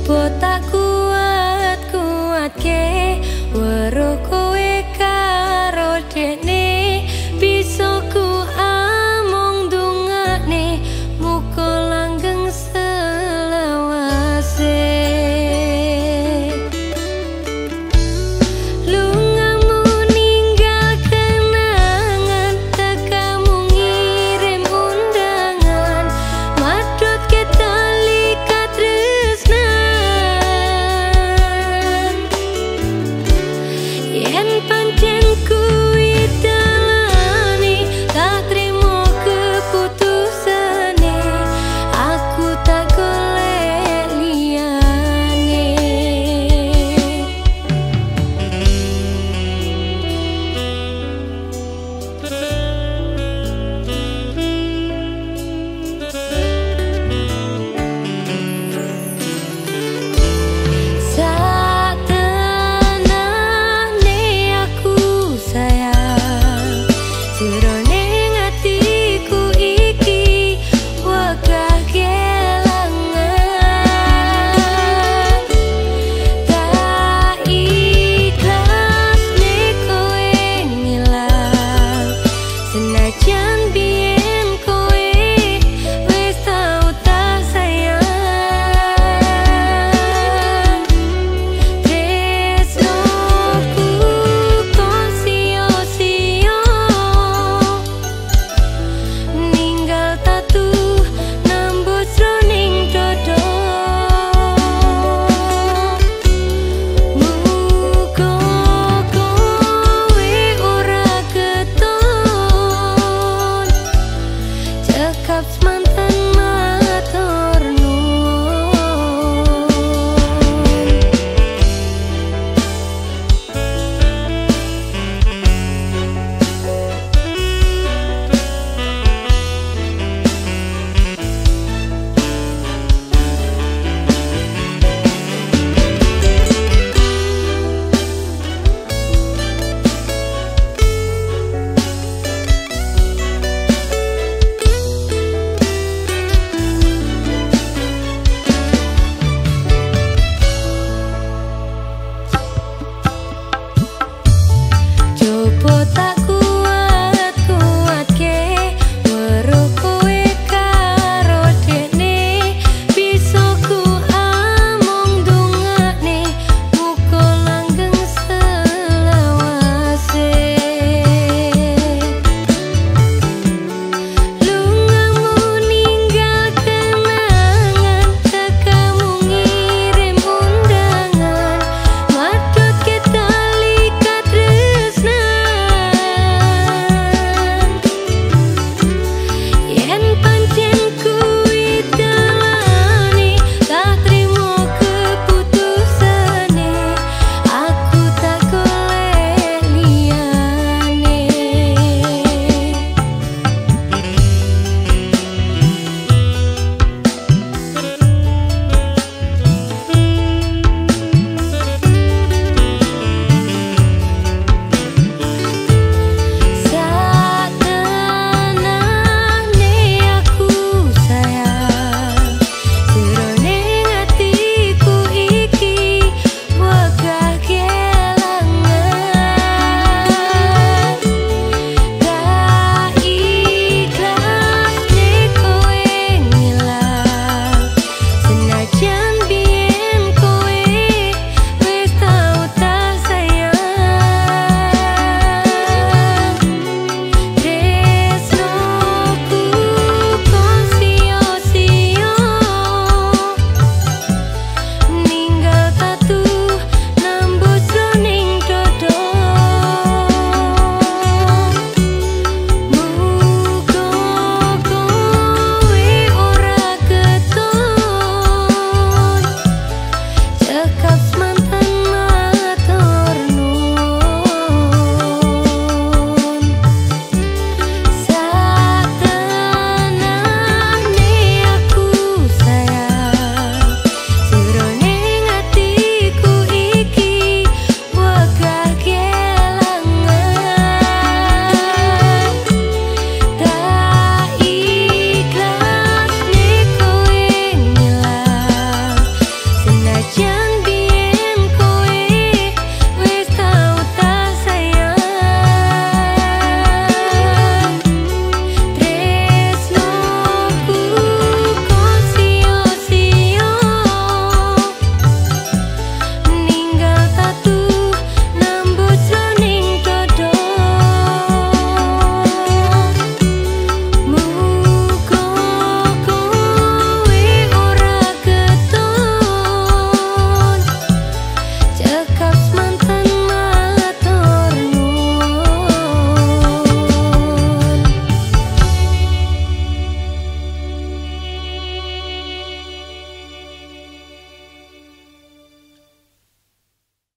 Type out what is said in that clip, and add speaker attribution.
Speaker 1: Coba tak kuat ke weruh kowe karo dene, bisa ku among dongane muga langgeng selawase. Lungamu ninggal kenangan, tekamu ngirim undangan, madot kita likat tresnan. Yen pancen kuwi dalane, tak trimo keputusane, aku tak golek liyane. Satenane aku sayang, jroning atiku iki wegah kelangan. Tak ikhlas nek kowe ngilang, senajan biyen kowe wis tau tak sayang. Tresnoku kok sia-sia, ninggal tatu nambut jroning dodo. Muga kowe ora keton, cekap semanten matur nuwun. Coba tak kuat ke weruh kowe karo dene, bisa ku among dongane muga langgeng selawase. Lungamu ninggal kenangan, tekamu ngirim undangan, madot kita likat tresnan. Yen pancen kuwi dalane, tak trimo keputusane, aku tak golek liyane. Satenane aku sayang, jroning atiku iki wegah kelangan. Tak ikhlas nek kowe ngilang, senajan biyen kowe wis tau tak sayang. Tresnoku kok sia-sia, ninggal tatu nambut jroning dodo. Muga kowe ora keton, cekap